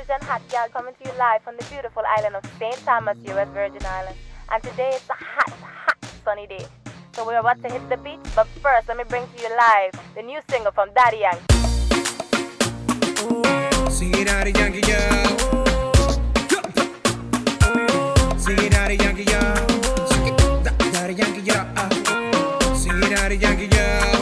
Asian hot girl coming to you live from the beautiful island of St. Thomas, U.S. Virgin Islands. And today it's a hot, hot sunny day. So we're about to hit the beach, but first let me bring to you live the new single from Daddy Yankee. See Daddy Yankee, yeah. See Daddy Yankee, yeah. Daddy Yankee, yeah. See Daddy Yankee, yeah.